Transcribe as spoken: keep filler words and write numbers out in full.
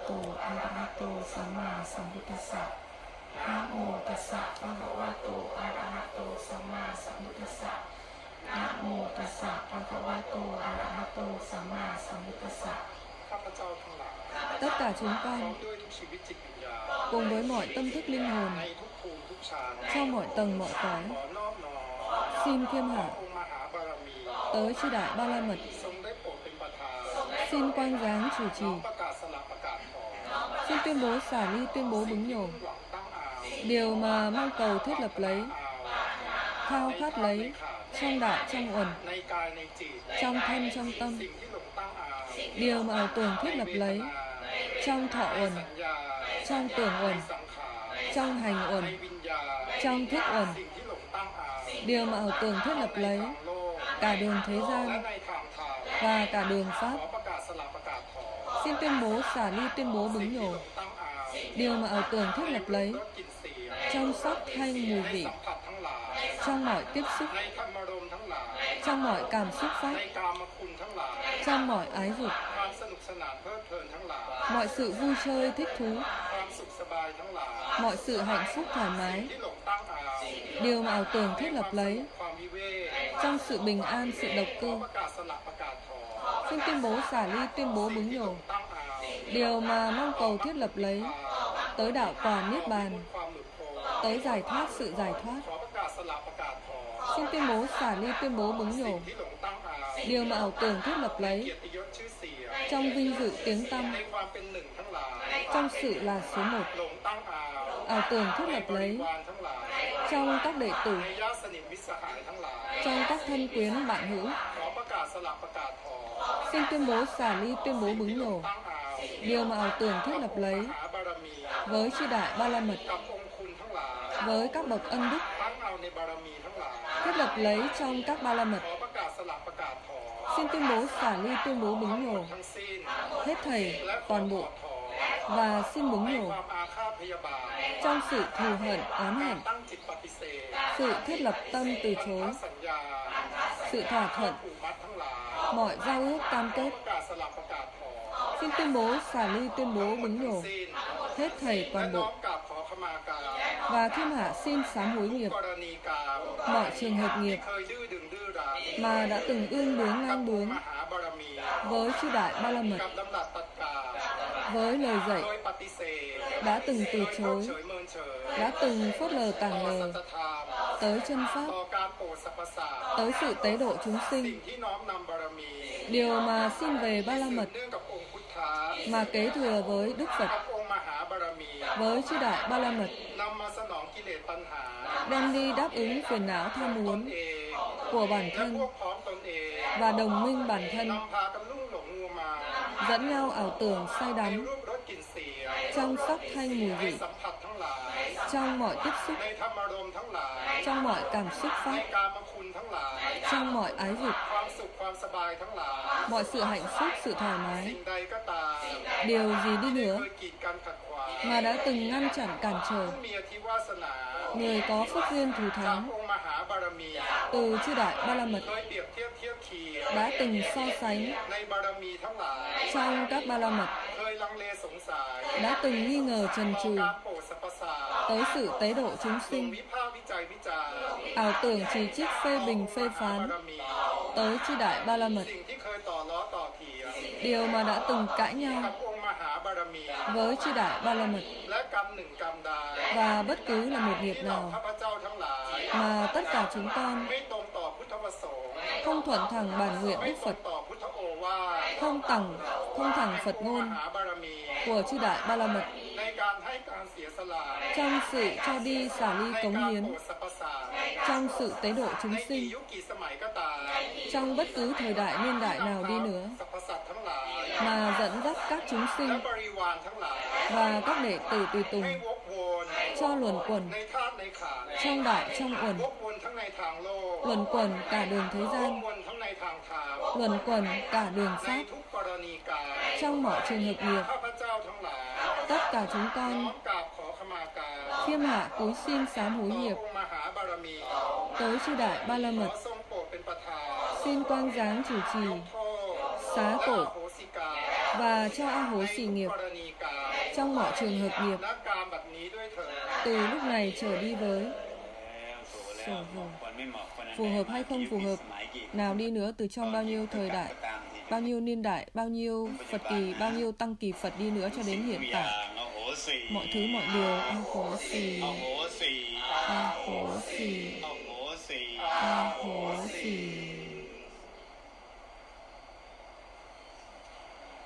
โตอะระหะโตสัมมาสัมพุทธัสสะนะโมตัสสะภะคะวะโตอะระหะโตสัมมาสัมพุทธัสสะนะโมตัสสะภะคะวะโตอะระหะโตสัมมาสัมพุทธัสสะ. Tất cả chúng con cùng với mọi tâm thức linh hồn trong mọi tầng mọi cõi xin khiêm hạ tới chư đại ba la mật, xin quang giáng chủ trì, xin tuyên bố xả ly tuyên bố bứng nhổ điều mà mong cầu thiết lập lấy, khao khát lấy trong đạo trong uẩn, trong thân trong tâm, điều mà ảo tưởng thiết lập lấy trong thọ uẩn, trong tưởng uẩn, trong hành uẩn, trong thức uẩn, điều mà ảo tưởng thiết lập lấy cả đường thế gian và cả đường pháp. Xin tuyên bố xả ly tuyên bố bứng nhổ điều mà ảo tưởng thiết lập lấy trong sắc thanh mùi vị, trong mọi tiếp xúc, trong mọi cảm xúc pháp, trong mọi ái dục, mọi sự vui chơi thích thú, mọi sự hạnh phúc thoải mái, điều mà ảo tưởng thiết lập lấy trong sự bình an, sự độc cư. Xin tuyên bố xả ly tuyên bố bứng nhổ điều mà mong cầu thiết lập lấy tới đạo quả niết bàn, tới giải thoát sự giải thoát. Xin tuyên bố xả ly tuyên bố bứng nhổ điều mà ảo tưởng thiết lập lấy trong vinh dự tiếng tăm, trong sự là số một, ảo tưởng thiết lập lấy trong các đệ tử, trong các thân quyến bạn hữu. Xin tuyên bố xả ly tuyên bố bứng nhổ điều mà ảo tưởng thiết lập lấy với chư đại ba la mật, với các bậc ân đức, thiết lập lấy trong các ba la mật. Xin tuyên bố xả ly tuyên bố bứng nhổ hết thảy toàn bộ, và xin bứng nhổ trong sự thù hận oán hận, sự thiết lập tâm từ chối, sự thỏa thuận, mọi giao ước cam kết. Xin tuyên bố xả ly tuyên bố bứng nhổ hết thảy toàn bộ, và khiêm hạ xin sám hối nghiệp mọi trường hợp nghiệp mà đã từng ương bướng ngang bướng với chư đại ba la mật, với lời dạy đã từng từ chối, đã từng phớt lờ tàng lờ tới chân pháp, tới sự tế độ chúng sinh, điều mà xin về ba la mật mà kế thừa với Đức Phật, với chư đại ba la mật, đem đi đáp ứng phiền não tham muốn của bản thân và đồng minh bản thân, dẫn nhau ảo tưởng say đắm trong sắc thanh mùi vị, trong mọi tiếp xúc, trong mọi cảm xúc pháp, trong mọi ái dục, mọi sự hạnh phúc, sự thoải mái, điều gì đi nữa mà đã từng ngăn chặn cản trở người có phước duyên thù thắng từ chư đại ba la mật, đã từng so sánh trong các ba la mật, đã từng nghi ngờ trần trừ tới sự tế độ chúng sinh, ảo tưởng chỉ trích phê bình phê phán tới chư đại ba la mật, điều mà đã từng cãi nhau với chư đại ba la mật, và bất cứ là một nghiệp nào mà tất cả chúng con không thuận thẳng bản nguyện Đức Phật, không tẳng không thẳng Phật ngôn của chư đại ba la mật, trong sự cho đi xả ly cống hiến, trong sự tế độ chúng sinh, trong bất cứ thời đại niên đại nào đi nữa, mà dẫn dắt các chúng sinh và các đệ tử tùy tùng cho luẩn quẩn trong đạo trong uẩn, luẩn quẩn cả đường thế gian, luẩn quẩn cả đường pháp, trong mọi trường hợp nghiệp. Tất cả chúng con khiêm hạ cúi xin sám hối nghiệp tới chư đại ba la mật, xin quang giáng chủ trì xá tội và cho A Hố xì nghiệp trong mọi trường hợp nghiệp từ lúc này trở đi với. Rồi, rồi. Phù hợp hay không phù hợp nào đi nữa, từ trong bao nhiêu thời đại, bao nhiêu niên đại, bao nhiêu Phật kỳ, bao nhiêu tăng kỳ Phật đi nữa cho đến hiện tại, mọi thứ mọi điều A Hố xì, A Hố xì, A Hố xì.